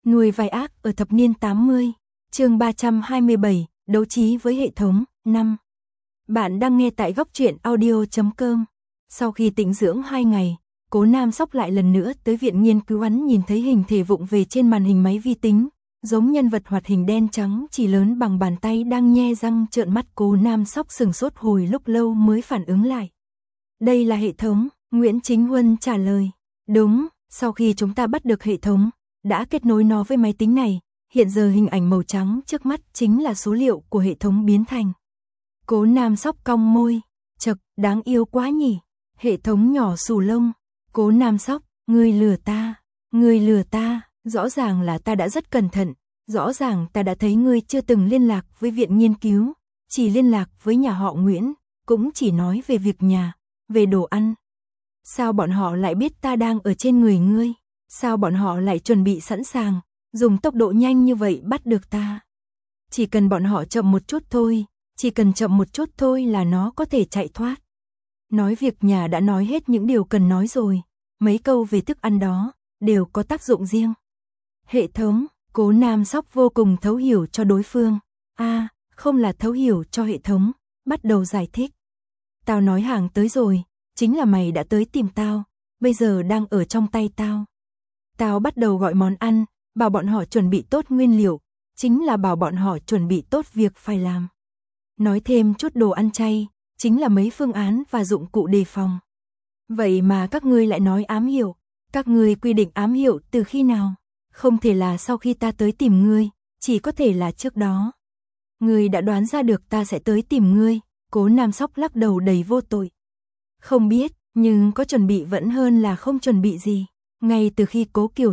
Nuôi vai ác ở thập niên 80, chương 327, đấu trí với hệ thống, 5. Bạn đang nghe tại góc truyện audio.com. Sau khi tĩnh dưỡng 2 ngày, Cố Nam Sóc lại lần nữa tới viện nghiên cứu. Hắn nhìn thấy hình thể vụng về trên màn hình máy vi tính, giống nhân vật hoạt hình đen trắng chỉ lớn bằng bàn tay đang nhe răng trợn mắt. Cố Nam Sóc sừng sốt hồi lúc lâu mới phản ứng lại. Đây là hệ thống, Nguyễn Chính Huân trả lời. Đúng, sau khi chúng ta bắt được hệ thống, đã kết nối nó với máy tính này, hiện giờ hình ảnh màu trắng trước mắt chính là số liệu của hệ thống biến thành. Cố Nam Sóc cong môi, chậc, đáng yêu quá nhỉ. Hệ thống nhỏ xù lông. Cố Nam Sóc, ngươi lừa ta, rõ ràng là ta đã rất cẩn thận, rõ ràng ta đã thấy ngươi chưa từng liên lạc với viện nghiên cứu, chỉ liên lạc với nhà họ Nguyễn, cũng chỉ nói về việc nhà, về đồ ăn. Sao bọn họ lại biết ta đang ở trên người ngươi? Sao bọn họ lại chuẩn bị sẵn sàng, dùng tốc độ nhanh như vậy bắt được ta? Chỉ cần bọn họ chậm một chút thôi, chỉ cần chậm một chút thôi là nó có thể chạy thoát. Nói việc nhà đã nói hết những điều cần nói rồi, mấy câu về thức ăn đó, đều có tác dụng riêng. Hệ thống, Cố Nam Sóc vô cùng thấu hiểu cho đối phương. Không là thấu hiểu cho hệ thống, bắt đầu giải thích. Tao nói hàng tới rồi, chính là mày đã tới tìm tao, bây giờ đang ở trong tay tao. Tao bắt đầu gọi món ăn, bảo bọn họ chuẩn bị tốt nguyên liệu, chính là bảo bọn họ chuẩn bị tốt việc phải làm. Nói thêm chút đồ ăn chay, chính là mấy phương án và dụng cụ đề phòng. Vậy mà các ngươi lại nói ám hiệu, các ngươi quy định ám hiệu từ khi nào? Không thể là sau khi ta tới tìm ngươi, chỉ có thể là trước đó. Ngươi đã đoán ra được ta sẽ tới tìm ngươi. Cố Nam Sóc lắc đầu đầy vô tội. Không biết, nhưng có chuẩn bị vẫn hơn là không chuẩn bị gì. Ngay từ khi Cố Kiều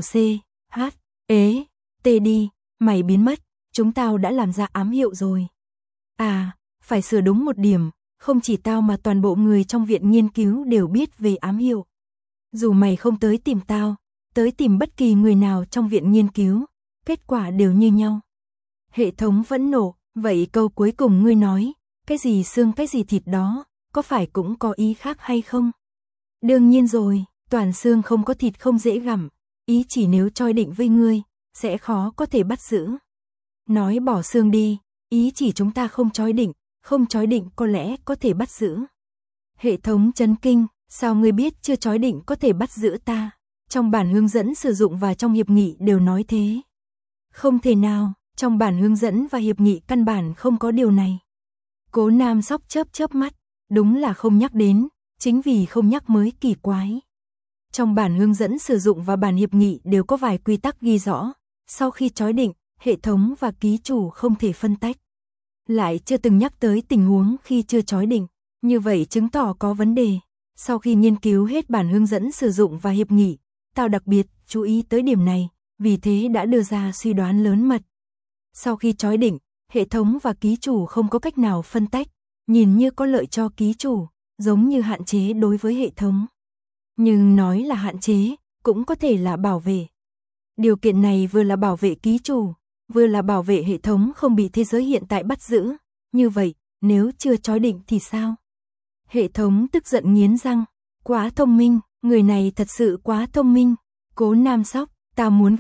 đi, mày biến mất, chúng tao đã làm ra ám hiệu rồi. Phải sửa đúng một điểm, không chỉ tao mà toàn bộ người trong viện nghiên cứu đều biết về ám hiệu. Dù mày không tới tìm tao, tới tìm bất kỳ người nào trong viện nghiên cứu, kết quả đều như nhau. Hệ thống vẫn nổ, vậy câu cuối cùng ngươi nói, cái gì xương cái gì thịt đó, có phải cũng có ý khác hay không? Đương nhiên rồi, toàn xương không có thịt không dễ gặm, ý chỉ nếu choi định với ngươi, sẽ khó có thể bắt giữ. Nói bỏ xương đi, ý chỉ chúng ta không choi định có lẽ có thể bắt giữ. Hệ thống chấn kinh, sao ngươi biết chưa choi định có thể bắt giữ ta? Trong bản hướng dẫn sử dụng và trong hiệp nghị đều nói thế. Không thể nào, trong bản hướng dẫn và hiệp nghị căn bản không có điều này. Cố Nam Sóc chớp mắt, đúng là không nhắc đến, chính vì không nhắc mới kỳ quái. Trong bản hướng dẫn sử dụng và bản hiệp nghị đều có vài quy tắc ghi rõ, sau khi choi định, hệ thống và ký chủ không thể phân tách. Lại chưa từng nhắc tới tình huống khi chưa choi định, như vậy chứng tỏ có vấn đề. Sau khi nghiên cứu hết bản hướng dẫn sử dụng và hiệp nghị, tao đặc biệt chú ý tới điểm này, vì thế đã đưa ra suy đoán lớn mật. Sau khi choi định, hệ thống và ký chủ không có cách nào phân tách, nhìn như có lợi cho ký chủ, giống như hạn chế đối với hệ thống. Nhưng nói là hạn chế, cũng có thể là bảo vệ. Điều kiện này vừa là bảo vệ ký chủ, vừa là bảo vệ hệ thống không bị thế giới hiện tại bắt giữ. Như vậy, nếu chưa choi định thì sao? Hệ thống tức giận nghiến răng, quá thông minh, người này thật sự quá thông minh. Cố Nam Sóc, tao muốn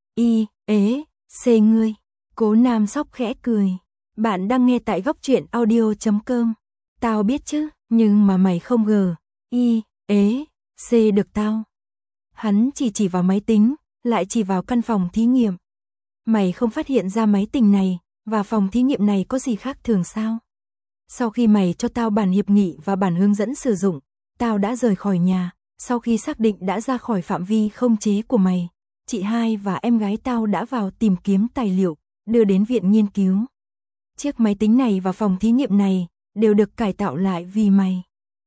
ngươi. Cố Nam Sóc khẽ cười. Bạn đang nghe tại góc truyện audio.com. Tao biết chứ, nhưng mà mày không được tao. Hắn chỉ vào máy tính, lại chỉ vào căn phòng thí nghiệm. Mày không phát hiện ra máy tính này và phòng thí nghiệm này có gì khác thường sao? Sau khi mày cho tao bản hiệp nghị và bản hướng dẫn sử dụng, tao đã rời khỏi nhà. Sau khi xác định đã ra khỏi phạm vi không chế của mày, chị hai và em gái tao đã vào tìm kiếm tài liệu, đưa đến viện nghiên cứu. Chiếc máy tính này và phòng thí nghiệm này đều được cải tạo lại vì mày.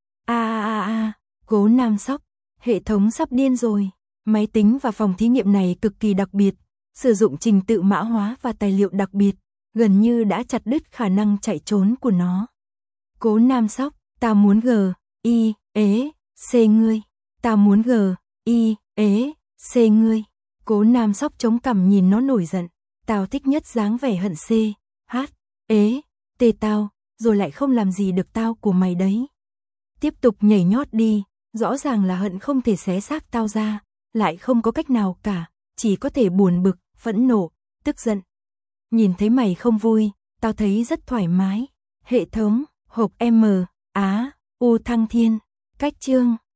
Cố Nam Sóc, hệ thống sắp điên rồi. Máy tính và phòng thí nghiệm này cực kỳ đặc biệt, sử dụng trình tự mã hóa và tài liệu đặc biệt, gần như đã chặt đứt khả năng chạy trốn của nó. Cố Nam Sóc, tao muốn ngươi. Tao muốn ngươi. Cố Nam Sóc chống cằm nhìn nó nổi giận. Tao thích nhất dáng vẻ hận tao, rồi lại không làm gì được tao của mày đấy. Tiếp tục nhảy nhót đi, rõ ràng là hận không thể xé xác tao ra, lại không có cách nào cả, chỉ có thể buồn bực, phẫn nộ, tức giận. Nhìn thấy mày không vui, tao thấy rất thoải mái. Hệ thống, hộp M, Á, U Thăng Thiên, cách chương.